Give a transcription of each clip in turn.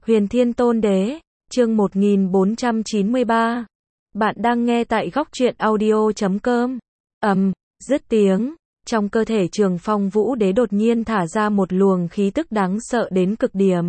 Huyền Thiên Tôn Đế, chương 1493. Bạn đang nghe tại góc truyện audio.com. Dứt tiếng, trong cơ thể Trường Phong Vũ Đế đột nhiên thả ra một luồng khí tức đáng sợ đến cực điểm.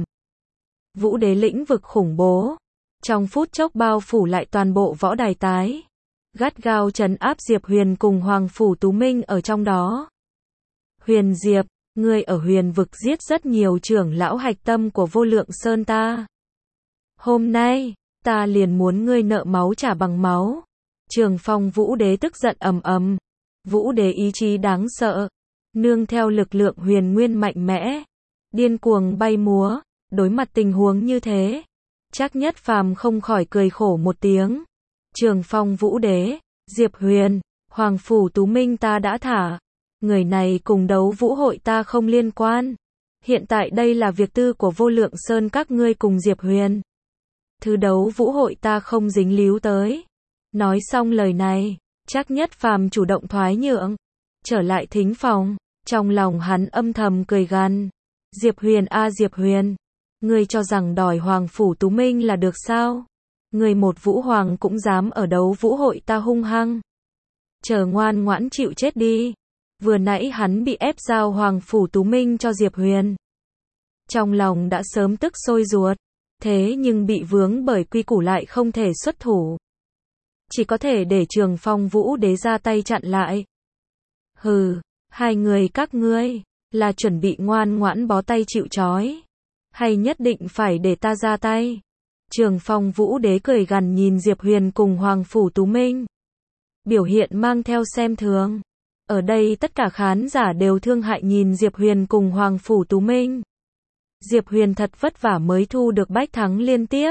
Vũ Đế lĩnh vực khủng bố, trong phút chốc bao phủ lại toàn bộ võ đài tái, gắt gao trấn áp Diệp Huyền cùng Hoàng Phủ Tú Minh ở trong đó. Huyền Diệp, ngươi ở huyền vực giết rất nhiều trưởng lão hạch tâm của Vô Lượng Sơn ta. Hôm nay, ta liền muốn ngươi nợ máu trả bằng máu. Trường Phong Vũ Đế tức giận ầm ầm. Vũ Đế ý chí đáng sợ, nương theo lực lượng huyền nguyên mạnh mẽ, điên cuồng bay múa. Đối mặt tình huống như thế, Trác Nhất Phàm không khỏi cười khổ một tiếng. Trường Phong Vũ Đế, Diệp Huyền, Hoàng Phủ Tú Minh ta đã thả. Người này cùng đấu vũ hội ta không liên quan. Hiện tại đây là việc tư của Vô Lượng Sơn các ngươi cùng Diệp Huyền. Thứ đấu vũ hội ta không dính líu tới. Nói xong lời này, Trác Nhất Phàm chủ động thoái nhượng, trở lại thính phòng. Trong lòng hắn âm thầm cười gằn. Diệp Huyền a Diệp Huyền, ngươi cho rằng đòi Hoàng Phủ Tú Minh là được sao? Ngươi một vũ hoàng cũng dám ở đấu vũ hội ta hung hăng. Chờ ngoan ngoãn chịu chết đi. Vừa nãy hắn bị ép giao Hoàng Phủ Tú Minh cho Diệp Huyền. Trong lòng đã sớm tức sôi ruột, thế nhưng bị vướng bởi quy củ lại không thể xuất thủ. Chỉ có thể để Trường Phong Vũ Đế ra tay chặn lại. Hừ, hai người các ngươi, là chuẩn bị ngoan ngoãn bó tay chịu trói, hay nhất định phải để ta ra tay? Trường Phong Vũ Đế cười gằn nhìn Diệp Huyền cùng Hoàng Phủ Tú Minh. Biểu hiện mang theo xem thường. Ở đây tất cả khán giả đều thương hại nhìn Diệp Huyền cùng Hoàng Phủ Tú Minh. Diệp Huyền thật vất vả mới thu được bách thắng liên tiếp.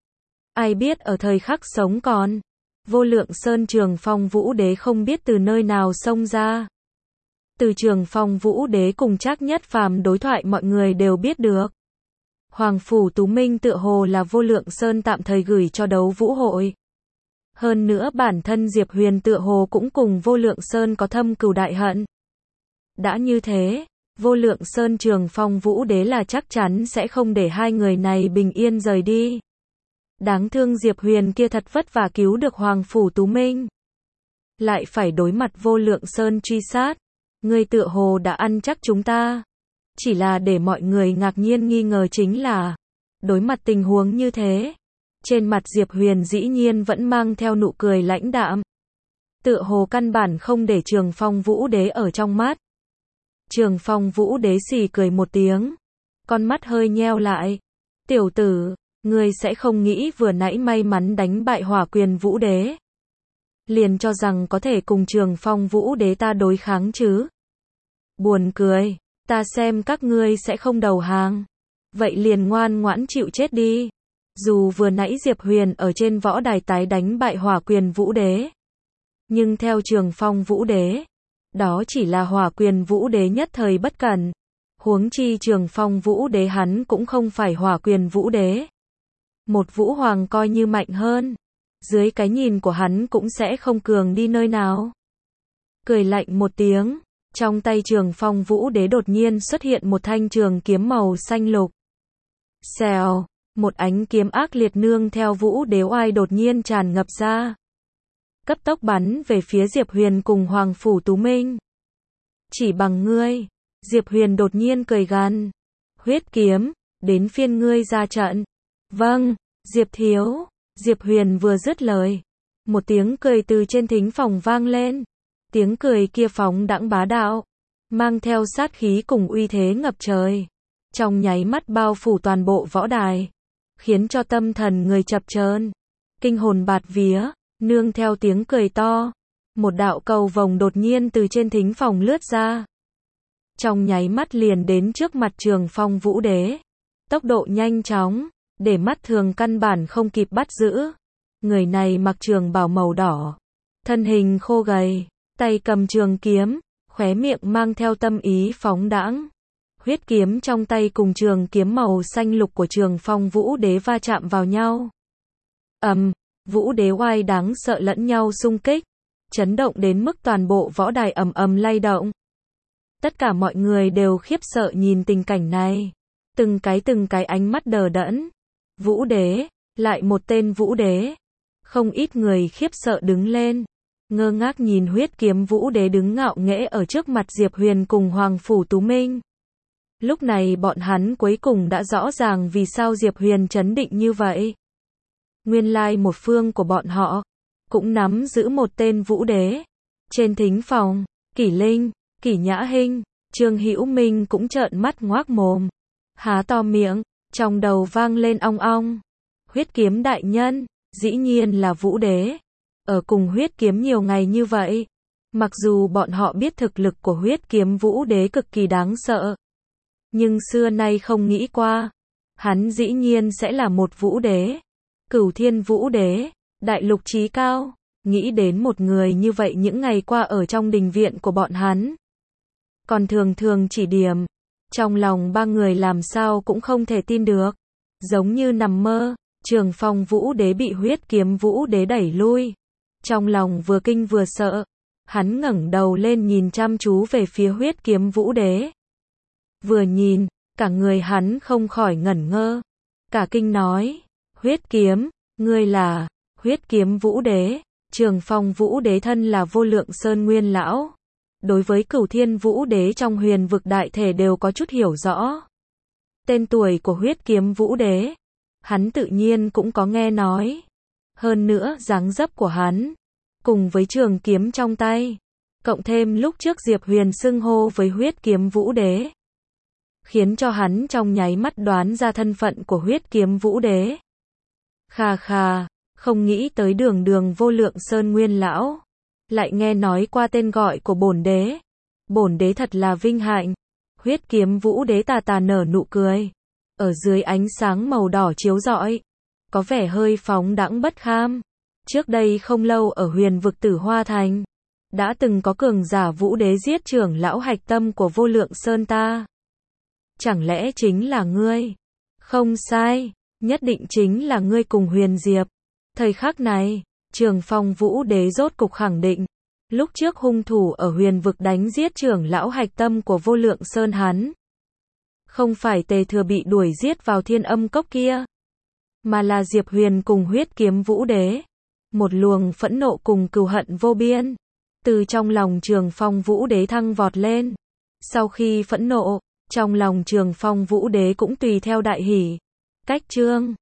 Ai biết ở thời khắc sống còn, Vô Lượng Sơn Trường Phong Vũ Đế không biết từ nơi nào xông ra. Từ Trường Phong Vũ Đế cùng Trác Nhất Phàm đối thoại mọi người đều biết được. Hoàng Phủ Tú Minh tựa hồ là Vô Lượng Sơn tạm thời gửi cho đấu vũ hội. Hơn nữa bản thân Diệp Huyền tựa hồ cũng cùng Vô Lượng Sơn có thâm cừu đại hận. Đã như thế, Vô Lượng Sơn Trường Phong Vũ Đế là chắc chắn sẽ không để hai người này bình yên rời đi. Đáng thương Diệp Huyền kia thật vất vả cứu được Hoàng Phủ Tú Minh, lại phải đối mặt Vô Lượng Sơn truy sát. Ngươi tựa hồ đã ăn chắc chúng ta. Chỉ là để mọi người ngạc nhiên nghi ngờ chính là, đối mặt tình huống như thế, trên mặt Diệp Huyền dĩ nhiên vẫn mang theo nụ cười lãnh đạm. Tựa hồ căn bản không để Trường Phong Vũ Đế ở trong mắt. Trường Phong Vũ Đế xì cười một tiếng, con mắt hơi nheo lại. Tiểu tử, ngươi sẽ không nghĩ vừa nãy may mắn đánh bại Hỏa Quyền Vũ Đế, liền cho rằng có thể cùng Trường Phong Vũ Đế ta đối kháng chứ? Buồn cười, ta xem các ngươi sẽ không đầu hàng. Vậy liền ngoan ngoãn chịu chết đi. Dù vừa nãy Diệp Huyền ở trên võ đài tái đánh bại Hỏa Quyền Vũ Đế, nhưng theo Trường Phong Vũ Đế, đó chỉ là Hỏa Quyền Vũ Đế nhất thời bất cẩn. Huống chi Trường Phong Vũ Đế hắn cũng không phải Hỏa Quyền Vũ Đế. Một vũ hoàng coi như mạnh hơn, dưới cái nhìn của hắn cũng sẽ không cường đi nơi nào. Cười lạnh một tiếng, trong tay Trường Phong Vũ Đế đột nhiên xuất hiện một thanh trường kiếm màu xanh lục. Xèo, một ánh kiếm ác liệt nương theo Vũ Đế oai đột nhiên tràn ngập ra, cấp tốc bắn về phía Diệp Huyền cùng Hoàng Phủ Tú Minh. Chỉ bằng ngươi? Diệp Huyền đột nhiên cười gằn. Huyết kiếm, đến phiên ngươi ra trận. Vâng, Diệp thiếu. Diệp Huyền vừa dứt lời, một tiếng cười từ trên thính phòng vang lên. Tiếng cười kia phóng đãng bá đạo, mang theo sát khí cùng uy thế ngập trời, trong nháy mắt bao phủ toàn bộ võ đài, khiến cho tâm thần người chập chờn, kinh hồn bạt vía. Nương theo tiếng cười to, một đạo cầu vồng đột nhiên từ trên thính phòng lướt ra, trong nháy mắt liền đến trước mặt Trường Phong Vũ Đế. Tốc độ nhanh chóng, để mắt thường căn bản không kịp bắt giữ. Người này mặc trường bào màu đỏ, thân hình khô gầy, tay cầm trường kiếm, khóe miệng mang theo tâm ý phóng đãng. Huyết kiếm trong tay cùng trường kiếm màu xanh lục của Trường Phong Vũ Đế va chạm vào nhau. Vũ Đế oai đáng sợ lẫn nhau xung kích, chấn động đến mức toàn bộ võ đài ầm ầm lay động. Tất cả mọi người đều khiếp sợ nhìn tình cảnh này, từng cái ánh mắt đờ đẫn. Vũ đế, lại một tên vũ đế. Không ít người khiếp sợ đứng lên, ngơ ngác nhìn huyết kiếm vũ đế đứng ngạo nghễ ở trước mặt Diệp Huyền cùng Hoàng Phủ Tú Minh. Lúc này bọn hắn cuối cùng đã rõ ràng vì sao Diệp Huyền trấn định như vậy. Nguyên lai một phương của bọn họ cũng nắm giữ một tên vũ đế. Trên thính phòng, Kỷ Linh, Kỷ Nhã Hinh, Trương Hữu Minh cũng trợn mắt ngoác mồm, há to miệng, trong đầu vang lên ong ong. Huyết kiếm đại nhân, dĩ nhiên là vũ đế. Ở cùng huyết kiếm nhiều ngày như vậy, mặc dù bọn họ biết thực lực của huyết kiếm vũ đế cực kỳ đáng sợ, nhưng xưa nay không nghĩ qua, hắn dĩ nhiên sẽ là một vũ đế. Cửu Thiên Vũ Đế, đại lục chí cao, nghĩ đến một người như vậy những ngày qua ở trong đình viện của bọn hắn. Còn thường thường chỉ điểm, trong lòng ba người làm sao cũng không thể tin được. Giống như nằm mơ, Trường Phong Vũ Đế bị huyết kiếm Vũ Đế đẩy lui. Trong lòng vừa kinh vừa sợ, hắn ngẩng đầu lên nhìn chăm chú về phía huyết kiếm Vũ Đế. Vừa nhìn, cả người hắn không khỏi ngẩn ngơ, cả kinh nói, huyết kiếm, ngươi là huyết kiếm Vũ Đế. Trường Phong Vũ Đế thân là Vô Lượng Sơn Nguyên lão, đối với Cửu Thiên Vũ Đế trong huyền vực đại thể đều có chút hiểu rõ. Tên tuổi của huyết kiếm Vũ Đế, hắn tự nhiên cũng có nghe nói. Hơn nữa dáng dấp của hắn, cùng với trường kiếm trong tay, cộng thêm lúc trước Diệp Huyền xưng hô với huyết kiếm Vũ Đế, khiến cho hắn trong nháy mắt đoán ra thân phận của huyết kiếm Vũ Đế. Khà khà, không nghĩ tới đường đường Vô Lượng Sơn Nguyên lão, lại nghe nói qua tên gọi của bổn đế. Bổn đế thật là vinh hạnh. Huyết kiếm Vũ Đế tà tà nở nụ cười, ở dưới ánh sáng màu đỏ chiếu rọi, có vẻ hơi phóng đãng bất kham. Trước đây không lâu ở huyền vực Tử Hoa Thành, đã từng có cường giả Vũ Đế giết trưởng lão hạch tâm của Vô Lượng Sơn ta. Chẳng lẽ chính là ngươi? Không sai, nhất định chính là ngươi cùng Huyền Diệp. Thời khắc này, Trường Phong Vũ Đế rốt cục khẳng định, lúc trước hung thủ ở huyền vực đánh giết trưởng lão hạch tâm của Vô Lượng Sơn hắn, không phải Tề Thừa bị đuổi giết vào Thiên Âm Cốc kia, mà là Diệp Huyền cùng huyết kiếm Vũ Đế. Một luồng phẫn nộ cùng cừu hận vô biên, từ trong lòng Trường Phong Vũ Đế thăng vọt lên. Sau khi phẫn nộ, trong lòng Trường Phong Vũ Đế cũng tùy theo đại hỉ. Cách chương